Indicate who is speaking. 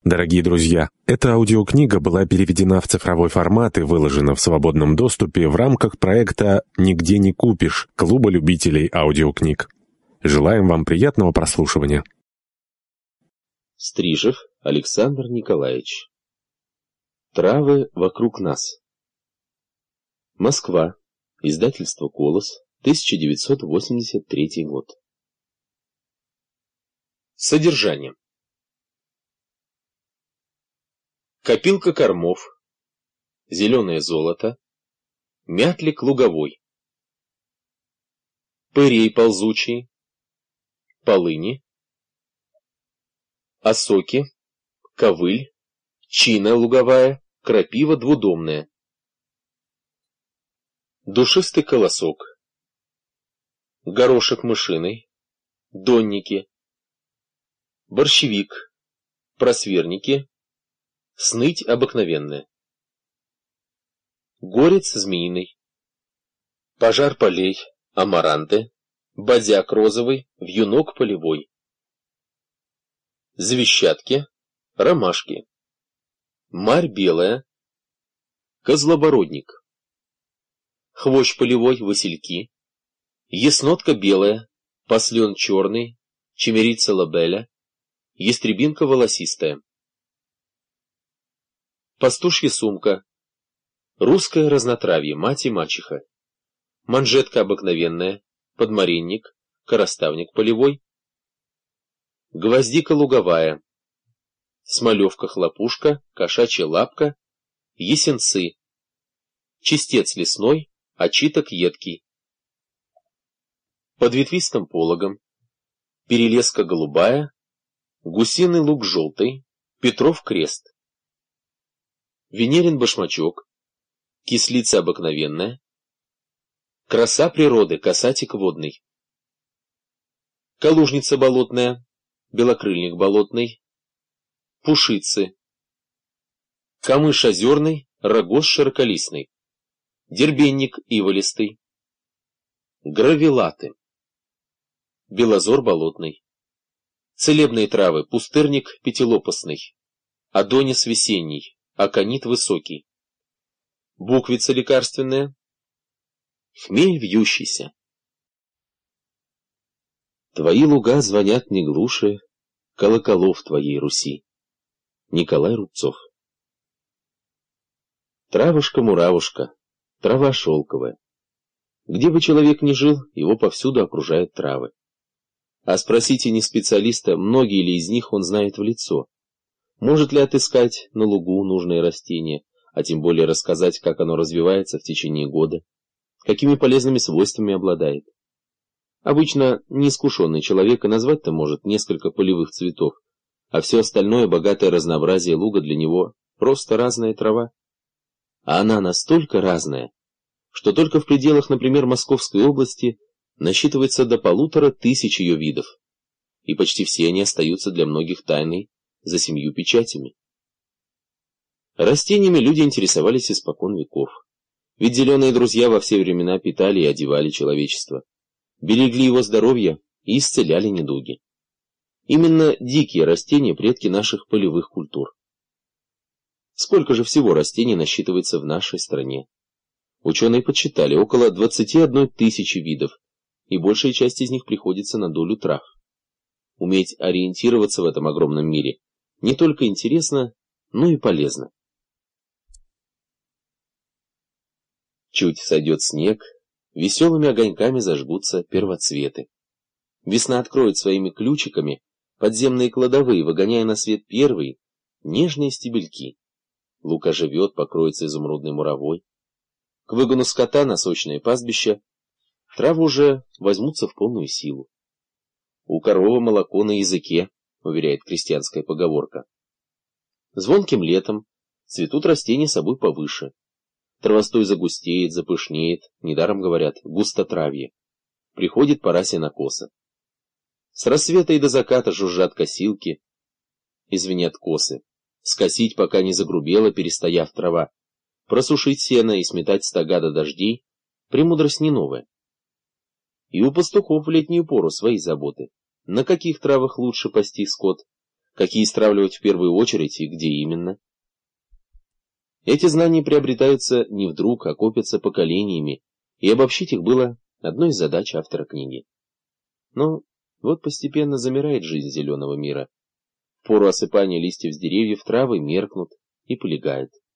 Speaker 1: Дорогие друзья, эта аудиокнига была переведена в цифровой формат и выложена в свободном доступе в рамках проекта «Нигде не купишь» Клуба любителей аудиокниг. Желаем вам приятного прослушивания.
Speaker 2: Стрижев Александр Николаевич. Травы вокруг нас. Москва. Издательство «Колос», 1983 год. Содержание. Копилка кормов, зеленое золото, мятлик луговой, пырей ползучий, полыни, осоки, ковыль, чина луговая, крапива двудомная, душистый колосок, горошек мышиный, донники, борщевик, просверники, сныть обыкновенная, горец змеиный, пожар полей, амаранты, бадяк розовый, вьюнок полевой, завещатки, ромашки, марь белая, козлобородник, хвощ полевой, васильки, яснотка белая, послен черный, чемерица лабеля, ястребинка волосистая, пастушья сумка, русское разнотравье, мать и мачеха, манжетка обыкновенная, подмаренник, короставник полевой, гвоздика луговая, смолевка-хлопушка, кошачья лапка, ясенцы, чистец лесной, очиток едкий, под ветвистым пологом, перелеска голубая, гусиный лук желтый, Петров крест, Венерин башмачок, кислица обыкновенная, краса природы, касатик водный, калужница болотная, белокрыльник болотный, пушицы, камыш озерный, рогоз широколистный, дербенник иволистый, гравелаты, белозор болотный, целебные травы, пустырник пятилопастный, адонис весенний, аконит высокий, буквица лекарственная, хмель вьющийся. Твои луга звонят не глуше колоколов твоей Руси. Николай Рубцов. Травушка-муравушка, трава шелковая. Где бы человек ни жил, его повсюду окружают травы. А спросите не специалиста, многие ли из них он знает в лицо. Может ли отыскать на лугу нужное растение, а тем более рассказать, как оно развивается в течение года, какими полезными свойствами обладает. Обычно неискушенный человек и назвать-то может несколько полевых цветов, а все остальное богатое разнообразие луга для него просто разная трава. А она настолько разная, что только в пределах, например, Московской области насчитывается до 1500 ее видов, и почти все они остаются для многих тайной за 7 печатями. Растениями люди интересовались испокон веков, ведь зеленые друзья во все времена питали и одевали человечество, берегли его здоровье и исцеляли недуги. Именно дикие растения – предки наших полевых культур. Сколько же всего растений насчитывается в нашей стране? Ученые подсчитали около 21 тысячи видов, и большая часть из них приходится на долю трав. Уметь ориентироваться в этом огромном мире не только интересно, но и полезно. Чуть сойдет снег, веселыми огоньками зажгутся первоцветы. Весна откроет своими ключиками подземные кладовые, выгоняя на свет первые нежные стебельки. Лук оживет, покроется изумрудной муровой. К выгону скота на сочное пастбище травы уже возьмутся в полную силу. У коровы молоко на языке, уверяет крестьянская поговорка. Звонким летом цветут растения собой повыше. Травостой загустеет, запышнеет, недаром говорят, густотравье. Приходит пора сенокоса. С рассвета и до заката жужжат косилки, и звенят косы. Скосить, пока не загрубела, перестояв трава. Просушить сено и сметать стога до дождей — премудрость не новая. И у пастухов в летнюю пору свои заботы. На каких травах лучше пасти скот, какие стравливать в первую очередь и где именно. Эти знания приобретаются не вдруг, а копятся поколениями, и обобщить их было одной из задач автора книги. Но вот постепенно замирает жизнь зеленого мира. В пору осыпания листьев с деревьев травы меркнут и полегают.